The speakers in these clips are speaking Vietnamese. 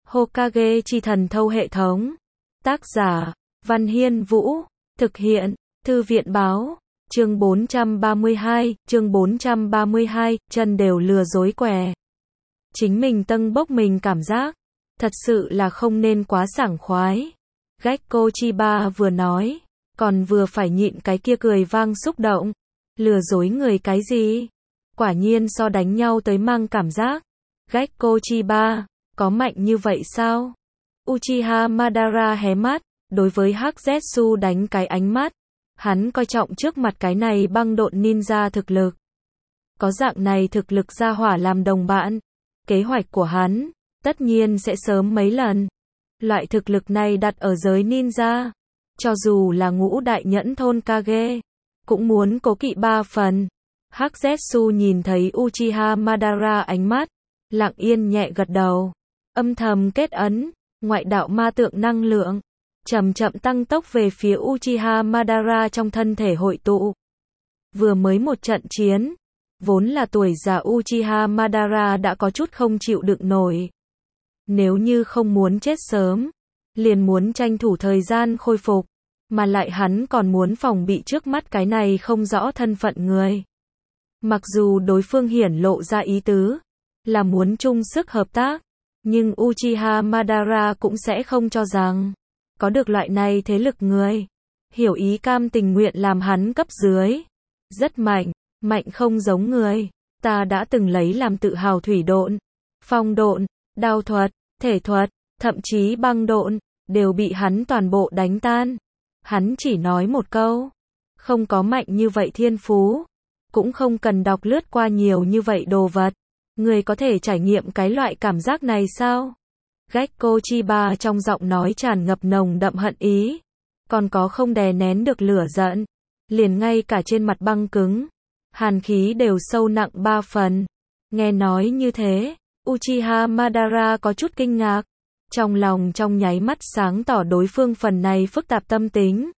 Hokage chi thần thâu hệ thống. Tác giả, Văn Hiên Vũ. Thực hiện, Thư viện báo. Chương 432, chân đều lừa dối què. Chính mình tâng bốc mình cảm giác. Thật sự là không nên quá sảng khoái. Gekko Chiba vừa nói, còn vừa phải nhịn cái kia cười vang xúc động. Lừa dối người cái gì? Quả nhiên so đánh nhau tới mang cảm giác. Gekko Chiba, có mạnh như vậy sao? Uchiha Madara hé mắt, đối với Hắc Zetsu đánh cái ánh mắt. Hắn coi trọng trước mặt cái này băng độn ninja thực lực. Có dạng này thực lực gia hỏa làm đồng bạn. Kế hoạch của hắn, tất nhiên sẽ sớm mấy lần. Loại thực lực này đặt ở giới ninja. Cho dù là ngũ đại nhẫn thôn Kage, cũng muốn cố kỵ 3 phần. Hắc Zetsu nhìn thấy Uchiha Madara ánh mắt, lặng yên nhẹ gật đầu. Âm thầm kết ấn, ngoại đạo ma tượng năng lượng. Chậm chậm tăng tốc về phía Uchiha Madara trong thân thể hội tụ. Vừa mới một trận chiến, vốn là tuổi già Uchiha Madara đã có chút không chịu đựng nổi. Nếu như không muốn chết sớm, liền muốn tranh thủ thời gian khôi phục, mà lại hắn còn muốn phòng bị trước mắt cái này không rõ thân phận người. Mặc dù đối phương hiển lộ ra ý tứ, là muốn chung sức hợp tác, nhưng Uchiha Madara cũng sẽ không cho rằng có được loại này thế lực người, hiểu ý cam tình nguyện làm hắn cấp dưới. Rất mạnh, mạnh không giống người. Ta đã từng lấy làm tự hào thủy độn, phong độn, đao thuật, thể thuật, thậm chí băng độn, đều bị hắn toàn bộ đánh tan. Hắn chỉ nói một câu, không có mạnh như vậy thiên phú, cũng không cần đọc lướt qua nhiều như vậy đồ vật. Người có thể trải nghiệm cái loại cảm giác này sao? Gekko Chiba trong giọng nói tràn ngập nồng đậm hận ý, còn có không đè nén được lửa giận, liền ngay cả trên mặt băng cứng, hàn khí đều sâu nặng 3 phần. Nghe nói như thế, Uchiha Madara có chút kinh ngạc, trong lòng trong nháy mắt sáng tỏ đối phương phần này phức tạp tâm tính.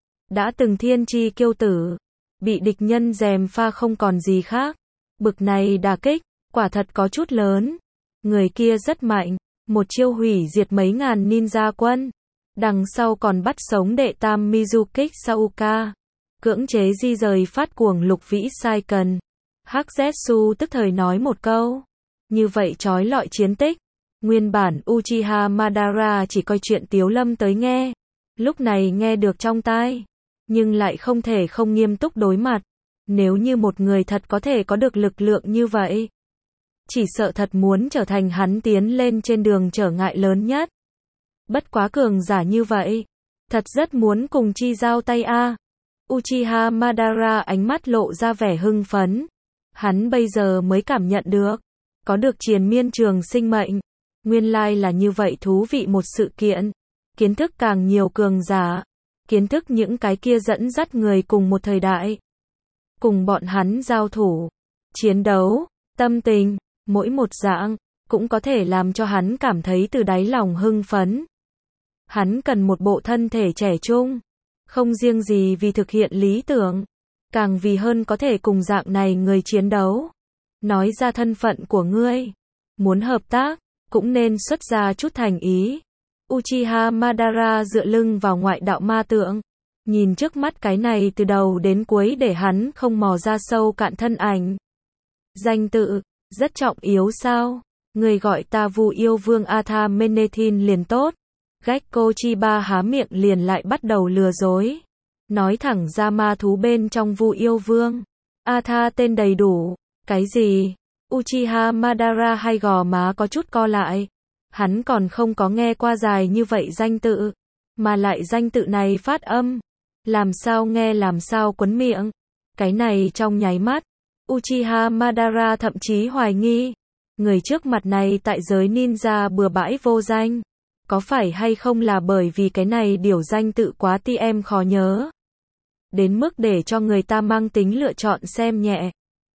Đã từng thiên chi kiêu tử, bị địch nhân gièm pha không còn gì khác, bực này đả kích, quả thật có chút lớn. Người kia rất mạnh, một chiêu hủy diệt mấy ngàn ninja quân, đằng sau còn bắt sống đệ tam Mizukage Sauka, cưỡng chế di rời phát cuồng lục vĩ sai cần. Hắc Zetsu tức thời nói một câu, như vậy trói lọi chiến tích, nguyên bản Uchiha Madara chỉ coi chuyện tiếu lâm tới nghe, lúc này nghe được trong tai, nhưng lại không thể không nghiêm túc đối mặt. Nếu như một người thật có thể có được lực lượng như vậy, chỉ sợ thật muốn trở thành hắn tiến lên trên đường trở ngại lớn nhất. Bất quá cường giả như vậy, thật rất muốn cùng chi giao tay a. Uchiha Madara ánh mắt lộ ra vẻ hưng phấn. Hắn bây giờ mới cảm nhận được, có được triền miên trường sinh mệnh. Nguyên lai là như vậy thú vị một sự kiện. Kiến thức càng nhiều cường giả, kiến thức những cái kia dẫn dắt người cùng một thời đại. Cùng bọn hắn giao thủ, chiến đấu, tâm tình, mỗi một dạng, cũng có thể làm cho hắn cảm thấy từ đáy lòng hưng phấn. Hắn cần một bộ thân thể trẻ trung, không riêng gì vì thực hiện lý tưởng, càng vì hơn có thể cùng dạng này người chiến đấu. Nói ra thân phận của ngươi, muốn hợp tác, cũng nên xuất ra chút thành ý. Uchiha Madara dựa lưng vào ngoại đạo ma tượng, nhìn trước mắt cái này từ đầu đến cuối để hắn không mò ra sâu cạn thân ảnh. Danh tự, rất trọng yếu sao? Người gọi ta Vu Yêu Vương Atha Menethin liền tốt. Gekko Chiba há miệng liền lại bắt đầu lừa dối. Nói thẳng ra ma thú bên trong Vu Yêu Vương. Atha tên đầy đủ. Cái gì? Uchiha Madara hay gò má có chút co lại. Hắn còn không có nghe qua dài như vậy danh tự. Mà lại danh tự này phát âm. Làm sao nghe làm sao quấn miệng. Cái này trong nháy mắt, Uchiha Madara thậm chí hoài nghi, người trước mặt này tại giới ninja bừa bãi vô danh, có phải hay không là bởi vì cái này điều danh tự quá TM khó nhớ, đến mức để cho người ta mang tính lựa chọn xem nhẹ.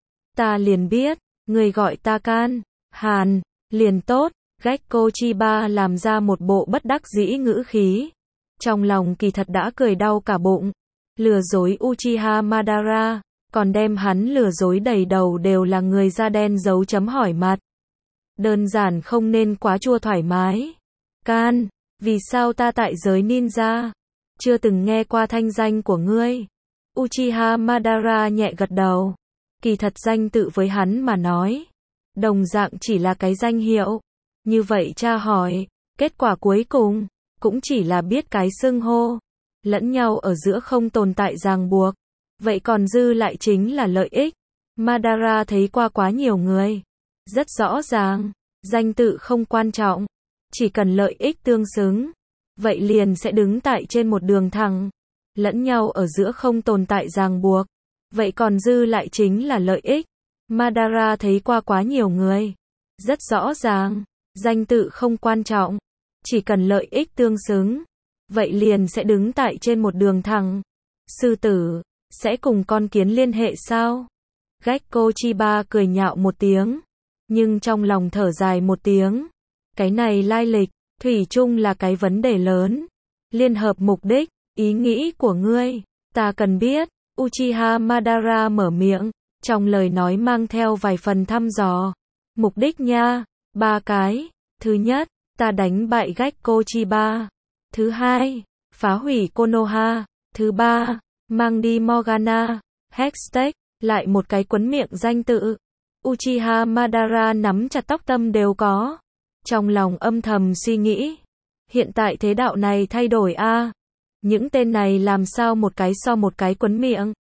Ta liền biết, người gọi ta Can, Hàn, liền tốt. Gekko Chiba làm ra một bộ bất đắc dĩ ngữ khí, trong lòng kỳ thật đã cười đau cả bụng. Lừa dối Uchiha Madara, còn đem hắn lừa dối đầy đầu đều là người da đen dấu chấm hỏi mặt. Đơn giản không nên quá chua thoải mái. Can, vì sao ta tại giới ninja? Chưa từng nghe qua thanh danh của ngươi. Uchiha Madara nhẹ gật đầu. Kỳ thật danh tự với hắn mà nói, đồng dạng chỉ là cái danh hiệu. Như vậy cha hỏi, kết quả cuối cùng, cũng chỉ là biết cái xưng hô. Lẫn nhau ở giữa không tồn tại ràng buộc. Vậy còn dư lại chính là lợi ích. Madara thấy qua quá nhiều người. Rất rõ ràng, danh tự không quan trọng. Chỉ cần lợi ích tương xứng. Vậy liền sẽ đứng tại trên một đường thẳng. Lẫn nhau ở giữa không tồn tại ràng buộc. Vậy còn dư lại chính là lợi ích. Madara thấy qua quá nhiều người. Rất rõ ràng, danh tự không quan trọng. Chỉ cần lợi ích tương xứng. Vậy liền sẽ đứng tại trên một đường thẳng. Sư tử, sẽ cùng con kiến liên hệ sao? Gekko Chiba cười nhạo một tiếng. Nhưng trong lòng thở dài một tiếng. Cái này lai lịch, thủy chung là cái vấn đề lớn. Liên hợp mục đích, ý nghĩ của ngươi, ta cần biết. Uchiha Madara mở miệng, trong lời nói mang theo vài phần thăm dò. Mục đích nha, 3 cái. Thứ nhất, ta đánh bại Gekko Chiba. Thứ hai, phá hủy Konoha. Thứ ba, mang đi Morgana. Hashtag, lại một cái quấn miệng danh tự. Uchiha Madara nắm chặt tóc tâm đều có. Trong lòng âm thầm suy nghĩ. Hiện tại thế đạo này thay đổi a. Những tên này làm sao một cái so một cái quấn miệng.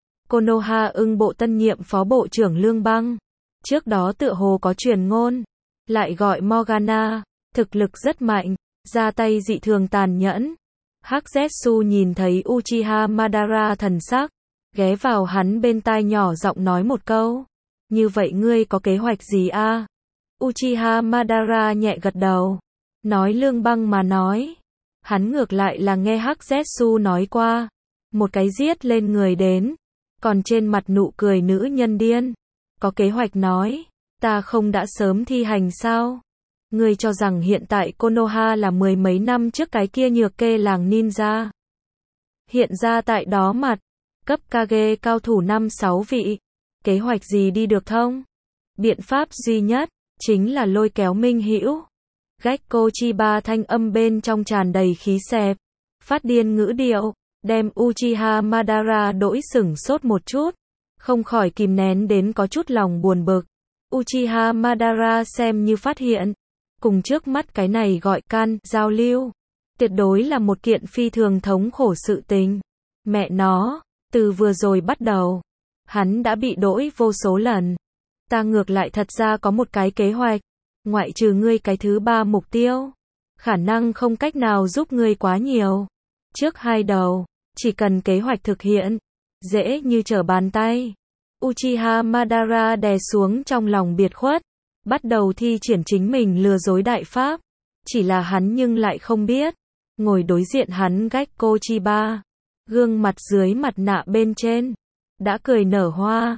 Konoha ưng bộ tân nhiệm phó bộ trưởng Lương Băng. Trước đó tựa hồ có truyền ngôn. Lại gọi Morgana. Thực lực rất mạnh. Ra tay dị thường tàn nhẫn. Hắc Zetsu nhìn thấy Uchiha Madara thần sắc. Ghé vào hắn bên tai nhỏ giọng nói một câu. Như vậy ngươi có kế hoạch gì a? Uchiha Madara nhẹ gật đầu. Nói Lương Băng mà nói. Hắn ngược lại là nghe Hắc Zetsu nói qua. Một cái giết lên người đến. Còn trên mặt nụ cười nữ nhân điên. Có kế hoạch nói. Ta không đã sớm thi hành sao? Ngươi cho rằng hiện tại Konoha là 10 mấy năm trước cái kia nhược kê làng ninja. Hiện ra tại đó mặt. Cấp Kage cao thủ 5-6 vị. Kế hoạch gì đi được thông? Biện pháp duy nhất, chính là lôi kéo Minh Hữu. Gekko Chiba thanh âm bên trong tràn đầy khí xẹp. Phát điên ngữ điệu, đem Uchiha Madara đỗi sửng sốt một chút. Không khỏi kìm nén đến có chút lòng buồn bực. Uchiha Madara xem như phát hiện. Cùng trước mắt cái này gọi can, giao lưu. Tuyệt đối là một kiện phi thường thống khổ sự tình. Mẹ nó, từ vừa rồi bắt đầu. Hắn đã bị đỗi vô số lần. Ta ngược lại thật ra có một cái kế hoạch. Ngoại trừ ngươi cái thứ 3 mục tiêu. Khả năng không cách nào giúp ngươi quá nhiều. Trước 2 đầu, chỉ cần kế hoạch thực hiện. Dễ như trở bàn tay. Uchiha Madara đè xuống trong lòng biệt khuất. Bắt đầu thi triển chính mình lừa dối đại pháp. Chỉ là hắn nhưng lại không biết. Ngồi đối diện hắn Gekko Chiba. Gương mặt dưới mặt nạ bên trên. Đã cười nở hoa.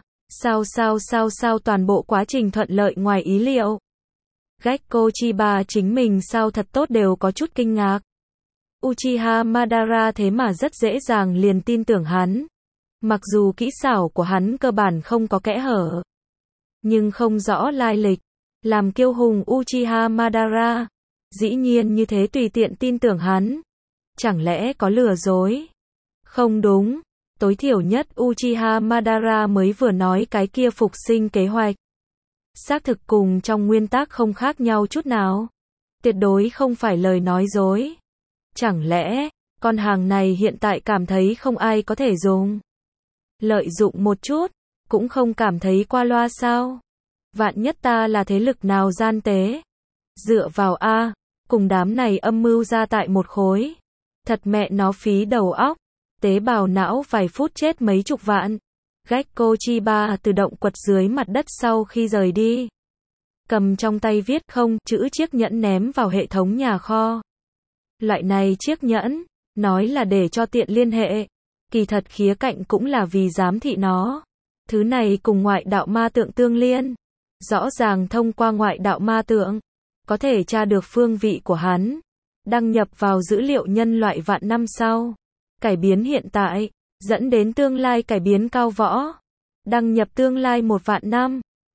Sao toàn bộ quá trình thuận lợi ngoài ý liệu. Gekko Chiba chính mình sao thật tốt đều có chút kinh ngạc. Uchiha Madara thế mà rất dễ dàng liền tin tưởng hắn. Mặc dù kỹ xảo của hắn cơ bản không có kẽ hở. Nhưng không rõ lai lịch. Làm kiêu hùng Uchiha Madara. Dĩ nhiên như thế tùy tiện tin tưởng hắn. Chẳng lẽ có lừa dối? Không đúng. Tối thiểu nhất Uchiha Madara mới vừa nói cái kia phục sinh kế hoạch. Xác thực cùng trong nguyên tắc không khác nhau chút nào. Tuyệt đối không phải lời nói dối. Chẳng lẽ, con hàng này hiện tại cảm thấy không ai có thể dùng. Lợi dụng một chút, cũng không cảm thấy qua loa sao? Vạn nhất ta là thế lực nào gian tế? Dựa vào A, cùng đám này âm mưu ra tại một khối. Thật mẹ nó phí đầu óc. Tế bào não vài phút chết mấy chục vạn. Gekko Chiba tự động quật dưới mặt đất sau khi rời đi. Cầm trong tay viết không chữ chiếc nhẫn ném vào hệ thống nhà kho. Loại này chiếc nhẫn, nói là để cho tiện liên hệ. Kỳ thật khía cạnh cũng là vì giám thị nó. Thứ này cùng ngoại đạo ma tượng tương liên. Rõ ràng thông qua ngoại đạo ma tượng, có thể tra được phương vị của hắn. Đăng nhập vào dữ liệu nhân loại vạn năm sau. Cải biến hiện tại, dẫn đến tương lai cải biến cao võ. Đăng nhập tương lai 1 vạn năm.